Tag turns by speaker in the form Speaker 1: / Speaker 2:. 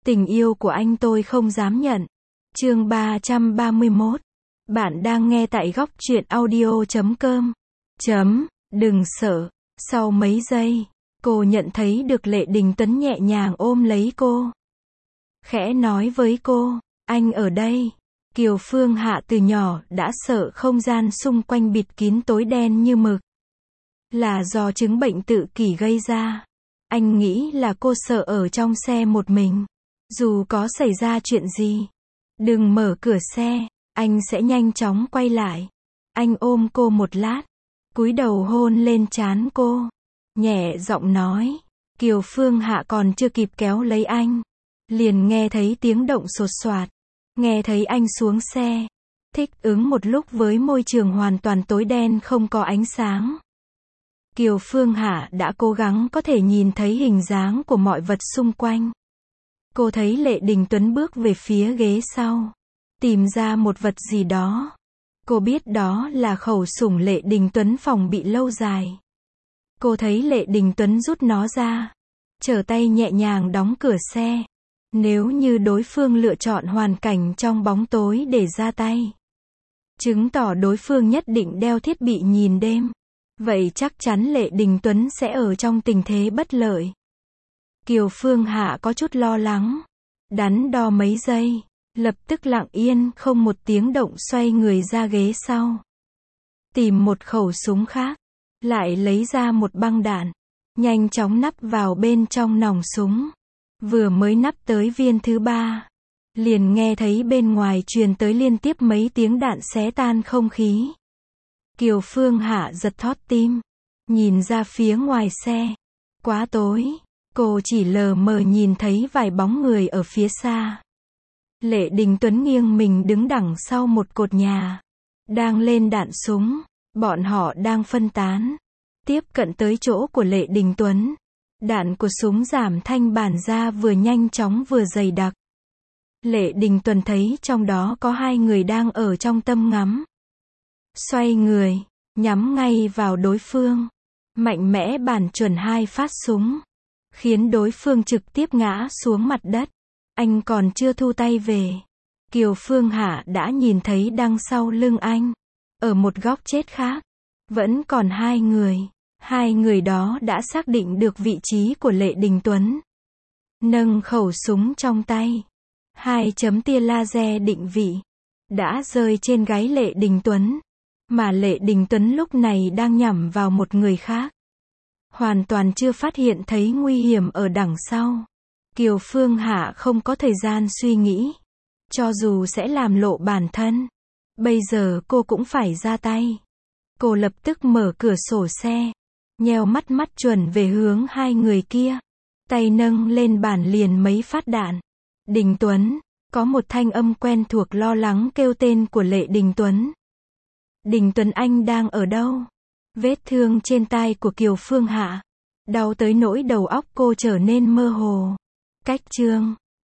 Speaker 1: Tình yêu của anh tôi không dám nhận. Chương 331. Bạn đang nghe tại góc truyện audio.com. Đừng sợ. Sau mấy giây, cô nhận thấy được Lệ Đình Tuấn nhẹ nhàng ôm lấy cô. Khẽ nói với cô, anh ở đây. Kiều Phương Hạ từ nhỏ đã sợ không gian xung quanh bịt kín tối đen như mực. Là do chứng bệnh tự kỷ gây ra. Anh nghĩ là cô sợ ở trong xe một mình. Dù có xảy ra chuyện gì, đừng mở cửa xe, anh sẽ nhanh chóng quay lại. Anh ôm cô một lát, cúi đầu hôn lên trán cô, nhẹ giọng nói. Kiều Phương Hạ còn chưa kịp kéo lấy anh, liền nghe thấy tiếng động sột soạt, nghe thấy anh xuống xe, thích ứng một lúc với môi trường hoàn toàn tối đen không có ánh sáng. Kiều Phương Hạ đã cố gắng có thể nhìn thấy hình dáng của mọi vật xung quanh. Cô thấy Lệ Đình Tuấn bước về phía ghế sau, tìm ra một vật gì đó. Cô biết đó là khẩu súng Lệ Đình Tuấn phòng bị lâu dài. Cô thấy Lệ Đình Tuấn rút nó ra, trở tay nhẹ nhàng đóng cửa xe. Nếu như đối phương lựa chọn hoàn cảnh trong bóng tối để ra tay, chứng tỏ đối phương nhất định đeo thiết bị nhìn đêm. Vậy chắc chắn Lệ Đình Tuấn sẽ ở trong tình thế bất lợi. Kiều Phương Hạ có chút lo lắng, đắn đo mấy giây, lập tức lặng yên không một tiếng động xoay người ra ghế sau. Tìm một khẩu súng khác, lại lấy ra một băng đạn, nhanh chóng nắp vào bên trong nòng súng. Vừa mới nắp tới viên thứ 3, liền nghe thấy bên ngoài truyền tới liên tiếp mấy tiếng đạn xé tan không khí. Kiều Phương Hạ giật thót tim, nhìn ra phía ngoài xe. Quá tối, cô chỉ lờ mờ nhìn thấy vài bóng người ở phía xa. Lệ Đình Tuấn nghiêng mình đứng đằng sau một cột nhà, đang lên đạn súng. Bọn họ đang phân tán, tiếp cận tới chỗ của Lệ Đình Tuấn. Đạn của súng giảm thanh bản ra vừa nhanh chóng vừa dày đặc. Lệ Đình Tuấn thấy trong đó có 2 người đang ở trong tầm ngắm. Xoay người, nhắm ngay vào đối phương, mạnh mẽ bắn chuẩn 2 phát súng, khiến đối phương trực tiếp ngã xuống mặt đất. Anh còn chưa thu tay về, Kiều Phương Hạ đã nhìn thấy đằng sau lưng anh, ở một góc chết khác, vẫn còn 2 người. 2 người đó đã xác định được vị trí của Lệ Đình Tuấn. Nâng khẩu súng trong tay, 2 chấm tia laser định vị đã rơi trên gáy Lệ Đình Tuấn, mà Lệ Đình Tuấn lúc này đang nhắm vào một người khác, hoàn toàn chưa phát hiện thấy nguy hiểm ở đằng sau. Kiều Phương Hạ không có thời gian suy nghĩ, cho dù sẽ làm lộ bản thân, bây giờ cô cũng phải ra tay. Cô lập tức mở cửa sổ xe, nheo mắt chuẩn về hướng 2 người kia, tay nâng lên bản liền mấy phát đạn. Đình Tuấn, có một thanh âm quen thuộc lo lắng kêu tên của Lệ Đình Tuấn. Đình Tuấn, anh đang ở đâu? Vết thương trên tai của Kiều Phương Hạ đau tới nỗi đầu óc cô trở nên mơ hồ. Cách chương